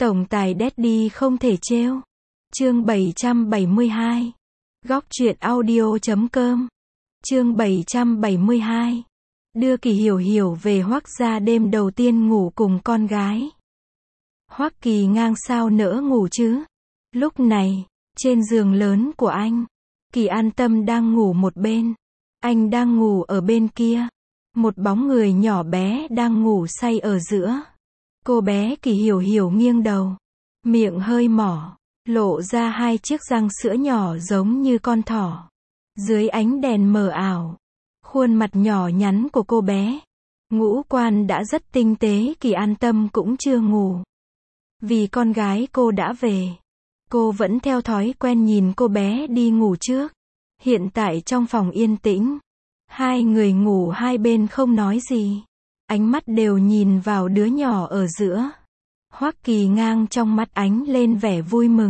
Tổng tài Daddy không thể trêu. Chương 772. Góc truyện audio.com. Chương 772. Đưa Kỳ Hiểu Hiểu về Hoắc gia đêm đầu tiên ngủ cùng con gái. Hoắc Kỳ Ngang sao nỡ ngủ chứ? Lúc này, trên giường lớn của anh, Kỳ An Tâm đang ngủ một bên, anh đang ngủ ở bên kia. Một bóng người nhỏ bé đang ngủ say ở giữa. Cô bé Kỳ Hiểu Hiểu nghiêng đầu, miệng hơi mỏ, lộ ra hai chiếc răng sữa nhỏ giống như con thỏ. Dưới ánh đèn mờ ảo, khuôn mặt nhỏ nhắn của cô bé, ngũ quan đã rất tinh tế. Kỳ An Tâm cũng chưa ngủ. Vì con gái cô đã về, cô vẫn theo thói quen nhìn cô bé đi ngủ trước. Hiện tại trong phòng yên tĩnh, hai người ngủ hai bên không nói gì, ánh mắt đều nhìn vào đứa nhỏ ở giữa. Hoắc Kỳ Ngang trong mắt ánh lên vẻ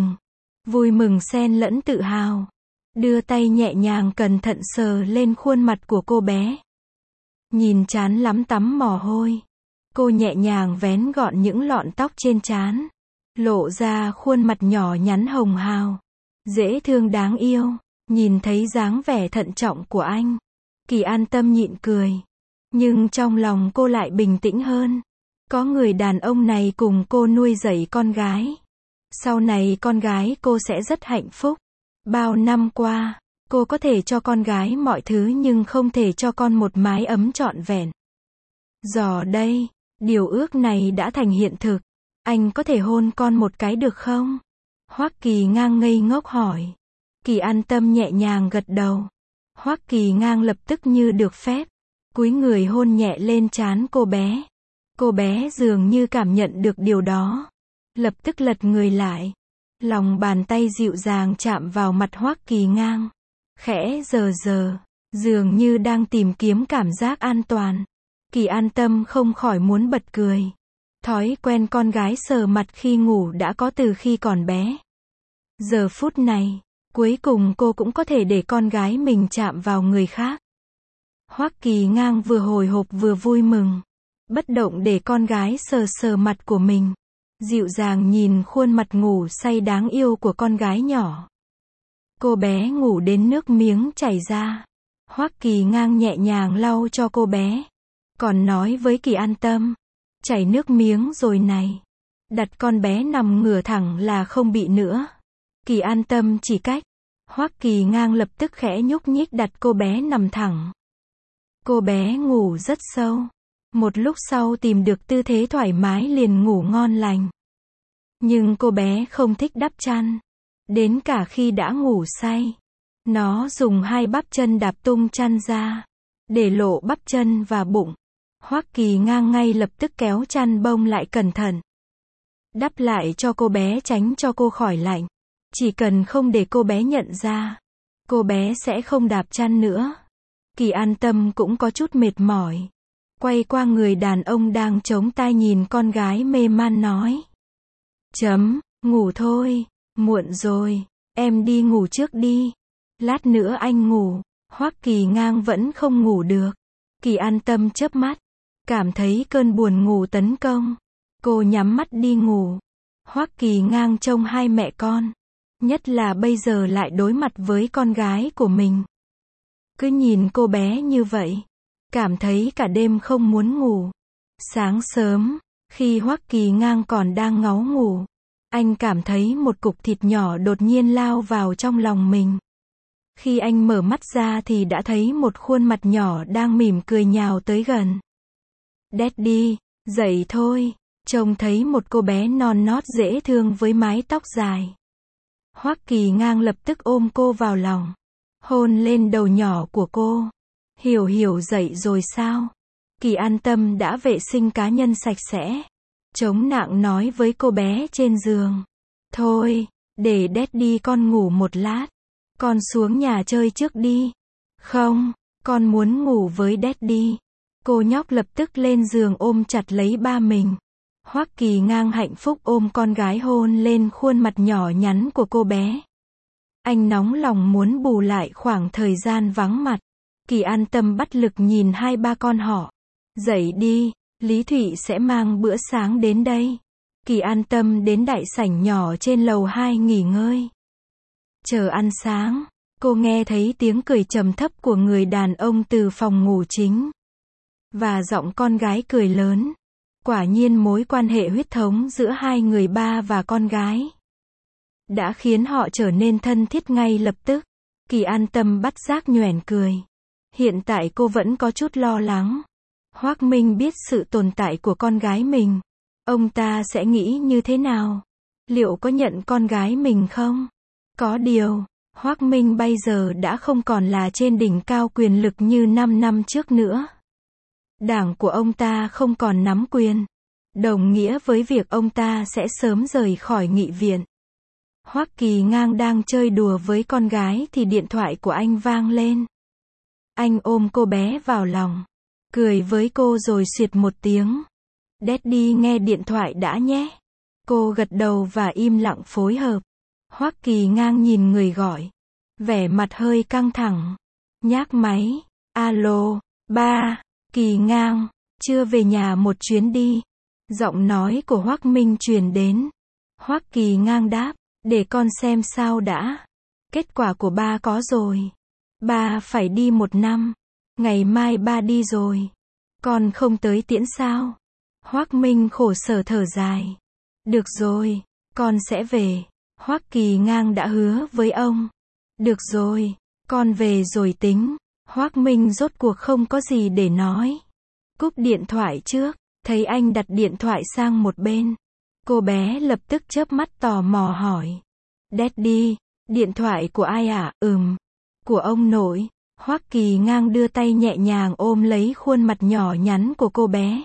vui mừng xen lẫn tự hào, đưa tay nhẹ nhàng cẩn thận sờ lên khuôn mặt của cô bé. Nhìn trán lắm tắm mồ hôi, cô nhẹ nhàng vén gọn những lọn tóc trên trán, lộ ra khuôn mặt nhỏ nhắn hồng hào, dễ thương đáng yêu. Nhìn thấy dáng vẻ thận trọng của anh, Kỳ An Tâm nhịn cười, nhưng trong lòng cô lại bình tĩnh hơn. Có người đàn ông này cùng cô nuôi dạy con gái, sau này con gái cô sẽ rất hạnh phúc. Bao năm qua, cô có thể cho con gái mọi thứ nhưng không thể cho con một mái ấm trọn vẹn. Giờ đây, điều ước này đã thành hiện thực. Anh có thể hôn con một cái được không? Hoắc Kỳ Ngang ngây ngốc hỏi. Kỳ An Tâm nhẹ nhàng gật đầu. Hoắc Kỳ Ngang lập tức như được phép, cúi người hôn nhẹ lên trán cô bé. Cô bé dường như cảm nhận được điều đó, lập tức lật người lại. Lòng bàn tay dịu dàng chạm vào mặt Hoắc Kỳ Ngang, khẽ dờ, dường như đang tìm kiếm cảm giác an toàn. Kỳ An Tâm không khỏi muốn bật cười. Thói quen con gái sờ mặt khi ngủ đã có từ khi còn bé. Giờ phút này, cuối cùng cô cũng có thể để con gái mình chạm vào người khác. Hoắc Kỳ Ngang vừa hồi hộp vừa vui mừng, bất động để con gái sờ mặt của mình, dịu dàng nhìn khuôn mặt ngủ say đáng yêu của con gái nhỏ. Cô bé ngủ đến nước miếng chảy ra. Hoắc Kỳ Ngang nhẹ nhàng lau cho cô bé, còn nói với Kỳ An Tâm, chảy nước miếng rồi này, đặt con bé nằm ngửa thẳng là không bị nữa. Kỳ An Tâm chỉ cách. Hoắc Kỳ Ngang lập tức khẽ nhúc nhích đặt cô bé nằm thẳng. Cô bé ngủ rất sâu. Một lúc sau tìm được tư thế thoải mái liền ngủ ngon lành. Nhưng cô bé không thích đắp chăn. Đến cả khi đã ngủ say, nó dùng hai bắp chân đạp tung chăn ra, để lộ bắp chân và bụng. Hoắc Kỳ Ngang ngay lập tức kéo chăn bông lại cẩn thận, đắp lại cho cô bé tránh cho cô khỏi lạnh. Chỉ cần không để cô bé nhận ra, cô bé sẽ không đạp chăn nữa. Kỳ An Tâm cũng có chút mệt mỏi, quay qua người đàn ông đang chống tai nhìn con gái mê man nói. Ngủ thôi, muộn rồi, em đi ngủ trước đi. Lát nữa anh ngủ. Hoắc Kỳ Ngang vẫn không ngủ được. Kỳ An Tâm chớp mắt, cảm thấy cơn buồn ngủ tấn công. Cô nhắm mắt đi ngủ. Hoắc Kỳ Ngang trông hai mẹ con, nhất là bây giờ lại đối mặt với con gái của mình. Cứ nhìn cô bé như vậy, cảm thấy cả đêm không muốn ngủ. Sáng sớm, khi Hoắc Kỳ Ngang còn đang ngáo ngủ, anh cảm thấy một cục thịt nhỏ đột nhiên lao vào trong lòng mình. Khi anh mở mắt ra thì đã thấy một khuôn mặt nhỏ đang mỉm cười nhào tới gần. Daddy, dậy thôi. Trông thấy một cô bé non nót dễ thương với mái tóc dài. Hoắc Kỳ Ngang lập tức ôm cô vào lòng, hôn lên đầu nhỏ của cô. Hiểu Hiểu dậy rồi sao? Kỳ An Tâm đã vệ sinh cá nhân sạch sẽ, chống nạng nói với cô bé trên giường. Thôi, để Daddy con ngủ một lát. Con xuống nhà chơi trước đi. Không, con muốn ngủ với Daddy. Cô nhóc lập tức lên giường ôm chặt lấy ba mình. Hoắc Kỳ Ngang hạnh phúc ôm con gái hôn lên khuôn mặt nhỏ nhắn của cô bé. Anh nóng lòng muốn bù lại khoảng thời gian vắng mặt. Kỳ An Tâm bắt lực nhìn hai ba con họ. Dậy đi, Lý Thụy sẽ mang bữa sáng đến đây. Kỳ an tâm đến đại sảnh nhỏ trên lầu 2 nghỉ ngơi. Chờ ăn sáng, cô nghe thấy tiếng cười trầm thấp của người đàn ông từ phòng ngủ chính. Và giọng con gái cười lớn. Quả nhiên mối quan hệ huyết thống giữa hai người ba và con gái đã khiến họ trở nên thân thiết ngay lập tức. Kỳ an tâm bất giác nhoẻn cười. Hiện tại cô vẫn có chút lo lắng. Hoắc Minh biết sự tồn tại của con gái mình. Ông ta sẽ nghĩ như thế nào? Liệu có nhận con gái mình không? Có điều, Hoắc Minh bây giờ đã không còn là trên đỉnh cao quyền lực như 5 năm trước nữa. Đảng của ông ta không còn nắm quyền, đồng nghĩa với việc ông ta sẽ sớm rời khỏi nghị viện. Hoắc Kỳ Ngang đang chơi đùa với con gái thì điện thoại của anh vang lên. Anh ôm cô bé vào lòng, cười với cô rồi xuyệt một tiếng. Daddy nghe điện thoại đã nhé. Cô gật đầu và im lặng phối hợp. Hoắc Kỳ Ngang nhìn người gọi, vẻ mặt hơi căng thẳng. Nhác máy. Alo, ba. Kỳ Ngang, chưa về nhà một chuyến đi. Giọng nói của Hoắc Minh truyền đến. Hoắc Kỳ Ngang đáp, để con xem sao đã. Kết quả của ba có rồi. Ba phải đi 1 năm. Ngày mai ba đi rồi. Con không tới tiễn sao? Hoắc Minh khổ sở thở dài. Được rồi, con sẽ về. Hoắc Kỳ Ngang đã hứa với ông. Được rồi, con về rồi tính. Hoắc Minh rốt cuộc không có gì để nói. Cúp điện thoại trước, thấy anh đặt điện thoại sang một bên. Cô bé lập tức chớp mắt tò mò hỏi. Daddy, điện thoại của ai ạ? Của ông nội. Hoắc Kỳ Ngang đưa tay nhẹ nhàng ôm lấy khuôn mặt nhỏ nhắn của cô bé.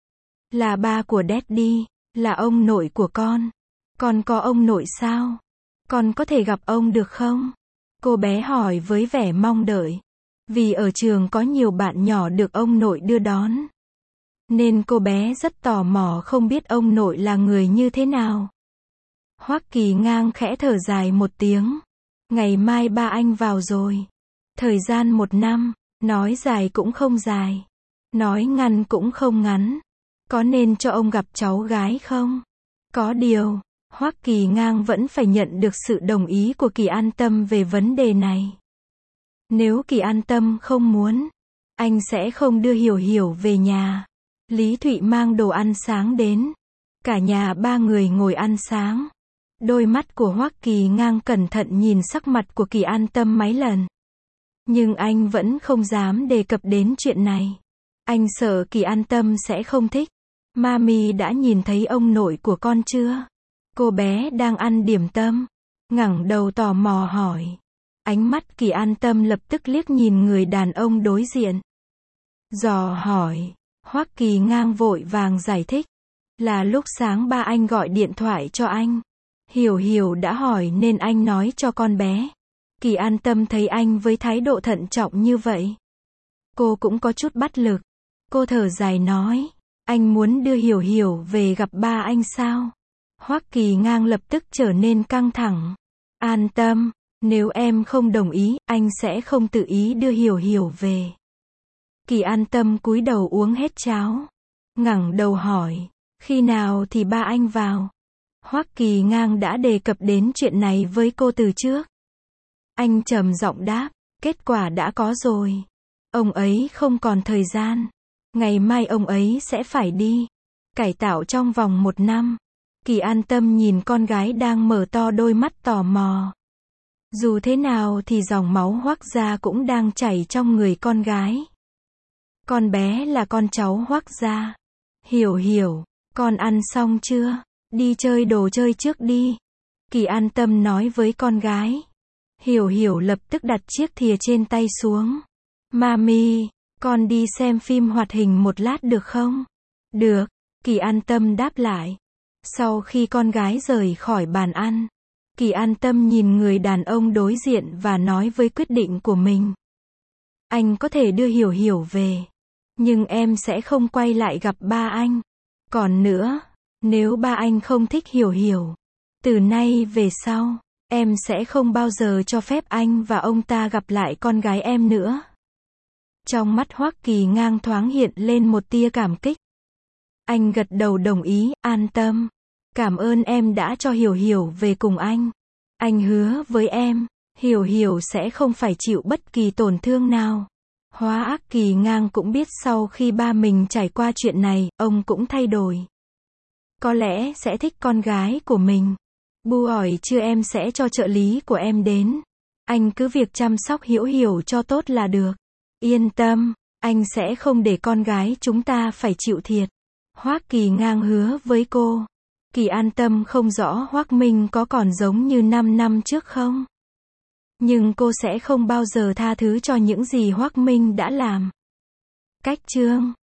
Là ba của Daddy, là ông nội của con. Con có ông nội sao? Con có thể gặp ông được không? Cô bé hỏi với vẻ mong đợi. Vì ở trường có nhiều bạn nhỏ được ông nội đưa đón, nên cô bé rất tò mò không biết ông nội là người như thế nào. Hoắc Kỳ Ngang khẽ thở dài một tiếng. Ngày mai ba anh vào rồi. Thời gian 1 năm, nói dài cũng không dài, nói ngắn cũng không ngắn. Có nên cho ông gặp cháu gái không? Có điều, Hoắc Kỳ Ngang vẫn phải nhận được sự đồng ý của Kỳ An Tâm về vấn đề này. Nếu Kỳ An Tâm không muốn, anh sẽ không đưa Hiểu Hiểu về nhà. Lý Thụy mang đồ ăn sáng đến. Cả nhà 3 người ngồi ăn sáng. Đôi mắt của Hoắc Kỳ Ngang cẩn thận nhìn sắc mặt của Kỳ An Tâm mấy lần. Nhưng anh vẫn không dám đề cập đến chuyện này. Anh sợ Kỳ An Tâm sẽ không thích. Mami đã nhìn thấy ông nội của con chưa? Cô bé đang ăn điểm tâm, ngẩng đầu tò mò hỏi. Ánh mắt Kỳ An Tâm lập tức liếc nhìn người đàn ông đối diện. Dò hỏi. Hoắc Kỳ Ngang vội vàng giải thích. Là lúc sáng ba anh gọi điện thoại cho anh. Hiểu Hiểu đã hỏi nên anh nói cho con bé. Kỳ An Tâm thấy anh với thái độ thận trọng như vậy, cô cũng có chút bất lực. Cô thở dài nói. Anh muốn đưa Hiểu Hiểu về gặp ba anh sao? Hoắc Kỳ Ngang lập tức trở nên căng thẳng. An tâm, nếu em không đồng ý, anh sẽ không tự ý đưa Hiểu Hiểu về. Kỳ An Tâm cúi đầu uống hết cháo, ngẩng đầu hỏi, khi nào thì ba anh vào? Hoắc Kỳ Ngang đã đề cập đến chuyện này với cô từ trước. Anh trầm giọng đáp, kết quả đã có rồi. Ông ấy không còn thời gian. Ngày mai ông ấy sẽ phải đi cải tạo trong vòng 1 năm. Kỳ An Tâm nhìn con gái đang mở to đôi mắt tò mò. Dù thế nào thì dòng máu Hoắc gia cũng đang chảy trong người con gái. Con bé là con cháu Hoắc gia. Hiểu Hiểu, con ăn xong chưa? Đi chơi đồ chơi trước đi. Kỳ An Tâm nói với con gái. Hiểu Hiểu lập tức đặt chiếc thìa trên tay xuống. Mami, con đi xem phim hoạt hình một lát được không? Được, Kỳ An Tâm đáp lại. Sau khi con gái rời khỏi bàn ăn, Kỳ An Tâm nhìn người đàn ông đối diện và nói với quyết định của mình. Anh có thể đưa Hiểu Hiểu về, nhưng em sẽ không quay lại gặp ba anh. Còn nữa, nếu ba anh không thích Hiểu Hiểu, từ nay về sau, em sẽ không bao giờ cho phép anh và ông ta gặp lại con gái em nữa. Trong mắt Hoắc Kỳ Ngang thoáng hiện lên một tia cảm kích. Anh gật đầu đồng ý, An Tâm. Cảm ơn em đã cho Hiểu Hiểu về cùng anh. Anh hứa với em, Hiểu Hiểu sẽ không phải chịu bất kỳ tổn thương nào. Hóa Ác Kỳ Ngang cũng biết sau khi ba mình trải qua chuyện này, ông cũng thay đổi. Có lẽ sẽ thích con gái của mình. Bu ỏi chưa, em sẽ cho trợ lý của em đến. Anh cứ việc chăm sóc Hiểu Hiểu cho tốt là được. Yên tâm, anh sẽ không để con gái chúng ta phải chịu thiệt. Hoắc Kỳ Ngang hứa với cô. Kỳ an tâm không rõ Hoắc Minh có còn giống như 5 năm trước không? Nhưng cô sẽ không bao giờ tha thứ cho những gì Hoắc Minh đã làm. Cách chương